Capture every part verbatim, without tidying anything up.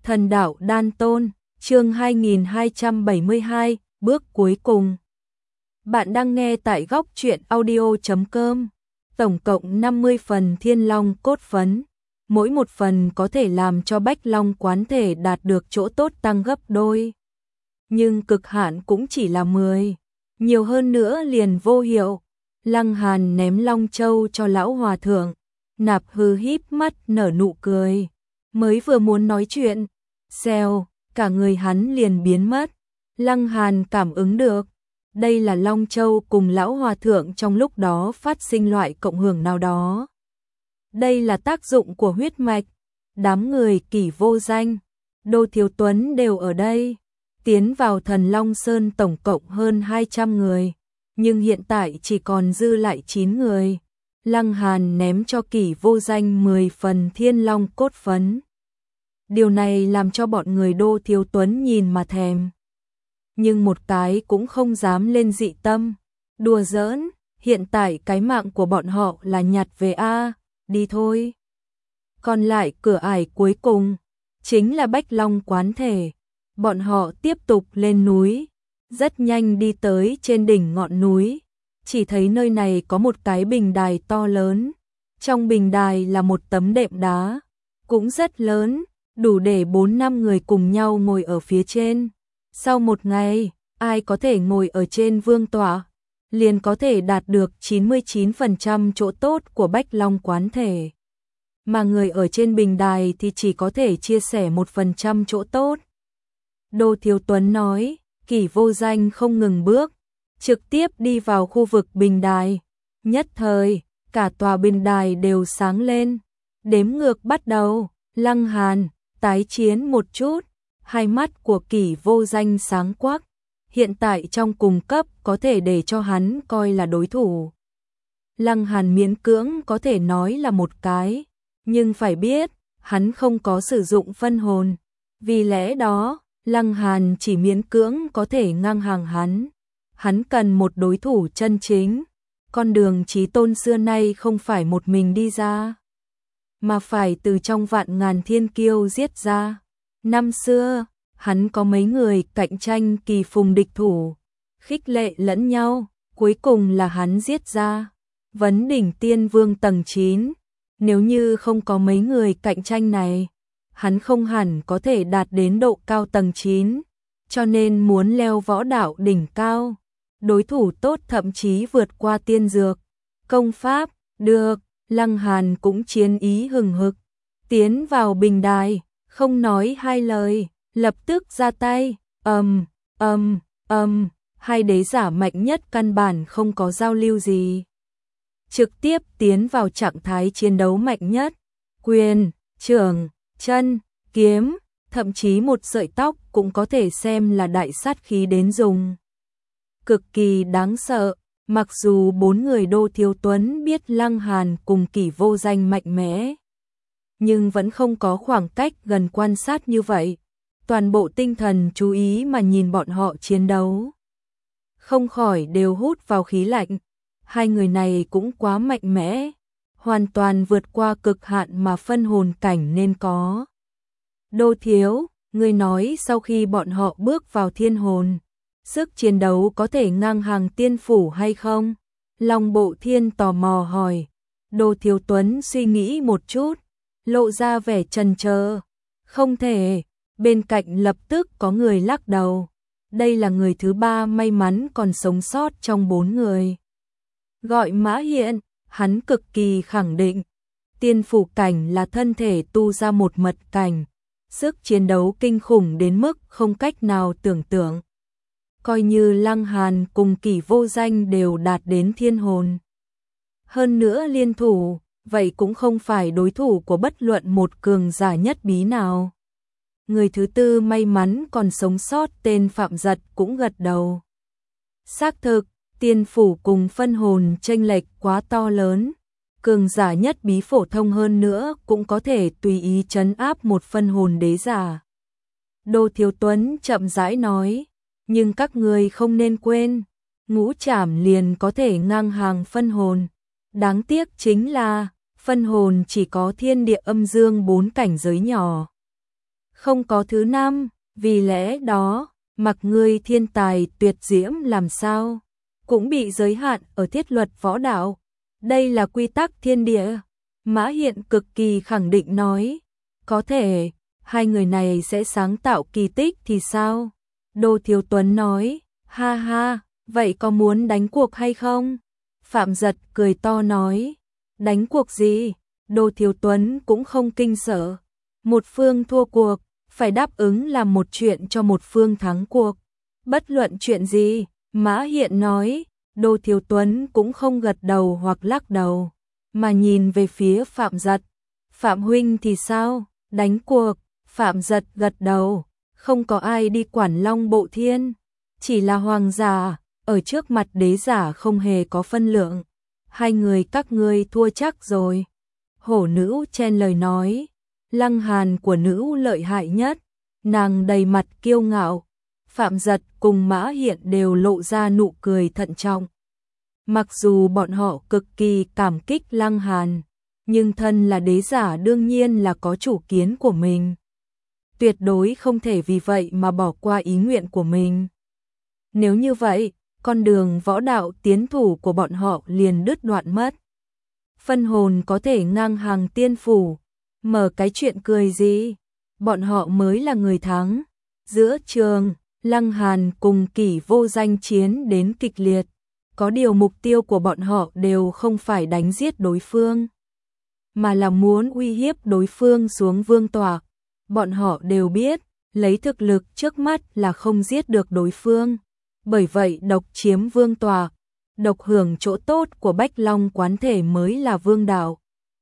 Thần đạo đan tôn, chương hai nghìn hai trăm bảy mươi hai, bước cuối cùng. Bạn đang nghe tại góc truyện audio chấm com. Tổng cộng năm mươi phần thiên long cốt phấn. Mỗi một phần có thể làm cho bách long quán thể đạt được chỗ tốt tăng gấp đôi. Nhưng cực hạn cũng chỉ là mười. Nhiều hơn nữa liền vô hiệu. Lăng Hàn ném long châu cho lão hòa thượng. Nạp Hư híp mắt nở nụ cười. Mới vừa muốn nói chuyện, xèo, cả người hắn liền biến mất. Lăng Hàn cảm ứng được, đây là Long Châu cùng lão hòa thượng trong lúc đó phát sinh loại cộng hưởng nào đó. Đây là tác dụng của huyết mạch. Đám người Kỷ Vô Danh, Đô Thiếu Tuấn đều ở đây. Tiến vào Thần Long Sơn tổng cộng hơn hai trăm người, nhưng hiện tại chỉ còn dư lại chín người. Lăng Hàn ném cho Kỷ Vô Danh mười phần thiên long cốt phấn. Điều này làm cho bọn người Đô Thiếu Tuấn nhìn mà thèm. Nhưng một cái cũng không dám lên dị tâm. Đùa giỡn, hiện tại cái mạng của bọn họ là nhặt về a, đi thôi. Còn lại cửa ải cuối cùng, chính là Bách Long quán thể. Bọn họ tiếp tục lên núi, rất nhanh đi tới trên đỉnh ngọn núi. Chỉ thấy nơi này có một cái bình đài to lớn. Trong bình đài là một tấm đệm đá, cũng rất lớn, đủ để bốn năm người cùng nhau ngồi ở phía trên. Sau một ngày, ai có thể ngồi ở trên vương tọa, liền có thể đạt được chín mươi chín phần trăm chỗ tốt của Bách Long quán thể. Mà người ở trên bình đài thì chỉ có thể chia sẻ một phần trăm chỗ tốt. Đô Thiếu Tuấn nói, Kỷ Vô Danh không ngừng bước, trực tiếp đi vào khu vực bình đài. Nhất thời, cả tòa bình đài đều sáng lên. Đếm ngược bắt đầu. Lăng Hàn tái chiến một chút. Hai mắt của Kỷ Vô Danh sáng quắc. Hiện tại trong cùng cấp có thể để cho hắn coi là đối thủ. Lăng Hàn miễn cưỡng có thể nói là một cái, nhưng phải biết, hắn không có sử dụng phân hồn. Vì lẽ đó, Lăng Hàn chỉ miễn cưỡng có thể ngang hàng hắn. Hắn cần một đối thủ chân chính. Con đường chí tôn xưa nay không phải một mình đi ra, mà phải từ trong vạn ngàn thiên kiêu giết ra. Năm xưa, hắn có mấy người cạnh tranh kỳ phùng địch thủ, khích lệ lẫn nhau, cuối cùng là hắn giết ra Vấn Đỉnh Tiên Vương tầng chín. Nếu như không có mấy người cạnh tranh này, hắn không hẳn có thể đạt đến độ cao tầng chín, cho nên muốn leo võ đạo đỉnh cao. Đối thủ tốt thậm chí vượt qua tiên dược, công pháp, được, Lăng Hàn cũng chiến ý hừng hực. Tiến vào bình đài, không nói hai lời, lập tức ra tay, ầm, ầm, ầm, hai đế giả mạnh nhất căn bản không có giao lưu gì. Trực tiếp tiến vào trạng thái chiến đấu mạnh nhất, quyền, trưởng, chân, kiếm, thậm chí một sợi tóc cũng có thể xem là đại sát khí đến dùng. Cực kỳ đáng sợ, mặc dù bốn người Đô Thiếu Tuấn biết Lăng Hàn cùng Kỷ Vô Danh mạnh mẽ, nhưng vẫn không có khoảng cách gần quan sát như vậy. Toàn bộ tinh thần chú ý mà nhìn bọn họ chiến đấu, không khỏi đều hút vào khí lạnh. Hai người này cũng quá mạnh mẽ, hoàn toàn vượt qua cực hạn mà phân hồn cảnh nên có. Đô Thiếu, người nói sau khi bọn họ bước vào thiên hồn, sức chiến đấu có thể ngang hàng tiên phủ hay không? Long Bộ Thiên tò mò hỏi. Đô Thiếu Tuấn suy nghĩ một chút, lộ ra vẻ chần chờ. Không thể. Bên cạnh lập tức có người lắc đầu. Đây là người thứ ba may mắn còn sống sót trong bốn người. Gọi Mã Hiện, hắn cực kỳ khẳng định. Tiên phủ cảnh là thân thể tu ra một mật cảnh. Sức chiến đấu kinh khủng đến mức không cách nào tưởng tượng. Coi như Lăng Hàn cùng Kỷ Vô Danh đều đạt đến thiên hồn, hơn nữa liên thủ, vậy cũng không phải đối thủ của bất luận một cường giả nhất bí nào. Người thứ tư may mắn còn sống sót tên Phạm Giật cũng gật đầu. Xác thực, tiên phủ cùng phân hồn chênh lệch quá to lớn. Cường giả nhất bí phổ thông hơn nữa cũng có thể tùy ý trấn áp một phân hồn đế giả. Đô Thiếu Tuấn chậm rãi nói. Nhưng các người không nên quên, ngũ trảm liền có thể ngang hàng phân hồn. Đáng tiếc chính là, phân hồn chỉ có thiên địa âm dương bốn cảnh giới nhỏ. không có thứ năm, vì lẽ đó, mặc ngươi thiên tài tuyệt diễm làm sao, cũng bị giới hạn ở thiết luật võ đạo. Đây là quy tắc thiên địa. Mã Hiện cực kỳ khẳng định nói, có thể, hai người này sẽ sáng tạo kỳ tích thì sao? Đô Thiếu Tuấn nói, ha ha, vậy có muốn đánh cuộc hay không? Phạm Giật cười to nói, đánh cuộc gì? Đô Thiếu Tuấn cũng không kinh sợ. Một phương thua cuộc, phải đáp ứng làm một chuyện cho một phương thắng cuộc. Bất luận chuyện gì, Mã Hiện nói, Đô Thiếu Tuấn cũng không gật đầu hoặc lắc đầu, mà nhìn về phía Phạm Giật. Phạm huynh thì sao? Đánh cuộc. Phạm Giật gật đầu, không có ai đi quản Long Bộ Thiên, chỉ là hoàng giả, ở trước mặt đế giả không hề có phân lượng. Hai người các ngươi thua chắc rồi. Hổ nữ chen lời nói, Lăng Hàn của nữ lợi hại nhất, nàng đầy mặt kiêu ngạo. Phạm Giật cùng Mã Hiện đều lộ ra nụ cười thận trọng. Mặc dù bọn họ cực kỳ cảm kích Lăng Hàn, nhưng thân là đế giả đương nhiên là có chủ kiến của mình. Tuyệt đối không thể vì vậy mà bỏ qua ý nguyện của mình. Nếu như vậy, con đường võ đạo tiến thủ của bọn họ liền đứt đoạn mất. Phân hồn có thể ngang hàng tiên phủ, mở cái chuyện cười gì? Bọn họ mới là người thắng. Giữa trường, Lăng Hàn cùng Kỷ Vô Danh chiến đến kịch liệt. Có điều mục tiêu của bọn họ đều không phải đánh giết đối phương, mà là muốn uy hiếp đối phương xuống vương tọa. Bọn họ đều biết, lấy thực lực trước mắt là không giết được đối phương. Bởi vậy độc chiếm vương tọa, độc hưởng chỗ tốt của Bách Long quán thể mới là vương đạo.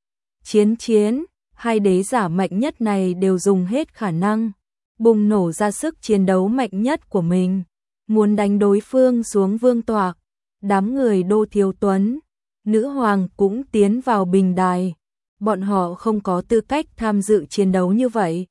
Chiến chiến, hai đế giả mạnh nhất này đều dùng hết khả năng, bùng nổ ra sức chiến đấu mạnh nhất của mình, muốn đánh đối phương xuống vương tọa. Đám người Đô Thiếu Tuấn, nữ hoàng cũng tiến vào bình đài. Bọn họ không có tư cách tham dự chiến đấu như vậy,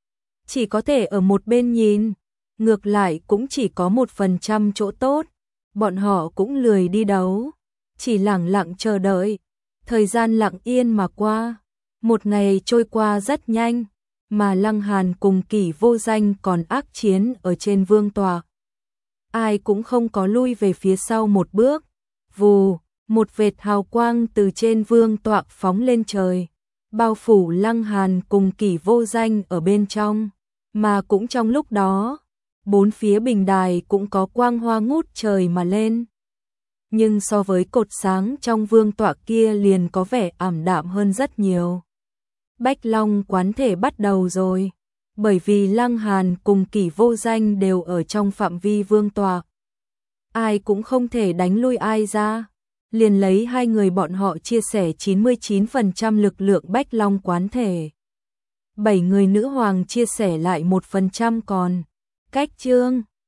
chỉ có thể ở một bên nhìn, ngược lại cũng chỉ có một phần trăm chỗ tốt. Bọn họ cũng lười đi đấu, chỉ lặng lặng chờ đợi. Thời gian lặng yên mà qua, một ngày trôi qua rất nhanh, mà Lăng Hàn cùng Kỷ Vô Danh còn ác chiến ở trên vương tọa. Ai cũng không có lui về phía sau một bước. Vù, một vệt hào quang từ trên vương tọa phóng lên trời, bao phủ Lăng Hàn cùng Kỷ Vô Danh ở bên trong. Mà cũng trong lúc đó, bốn phía bình đài cũng có quang hoa ngút trời mà lên. Nhưng so với cột sáng trong vương tọa kia liền có vẻ ảm đạm hơn rất nhiều. Bách Long quán thể bắt đầu rồi, bởi vì Lăng Hàn cùng Kỷ Vô Danh đều ở trong phạm vi vương tọa. Ai cũng không thể đánh lui ai ra, liền lấy hai người bọn họ chia sẻ chín mươi chín phần trăm lực lượng Bách Long quán thể. Bảy người nữ hoàng chia sẻ lại một phần trăm còn. Cách chương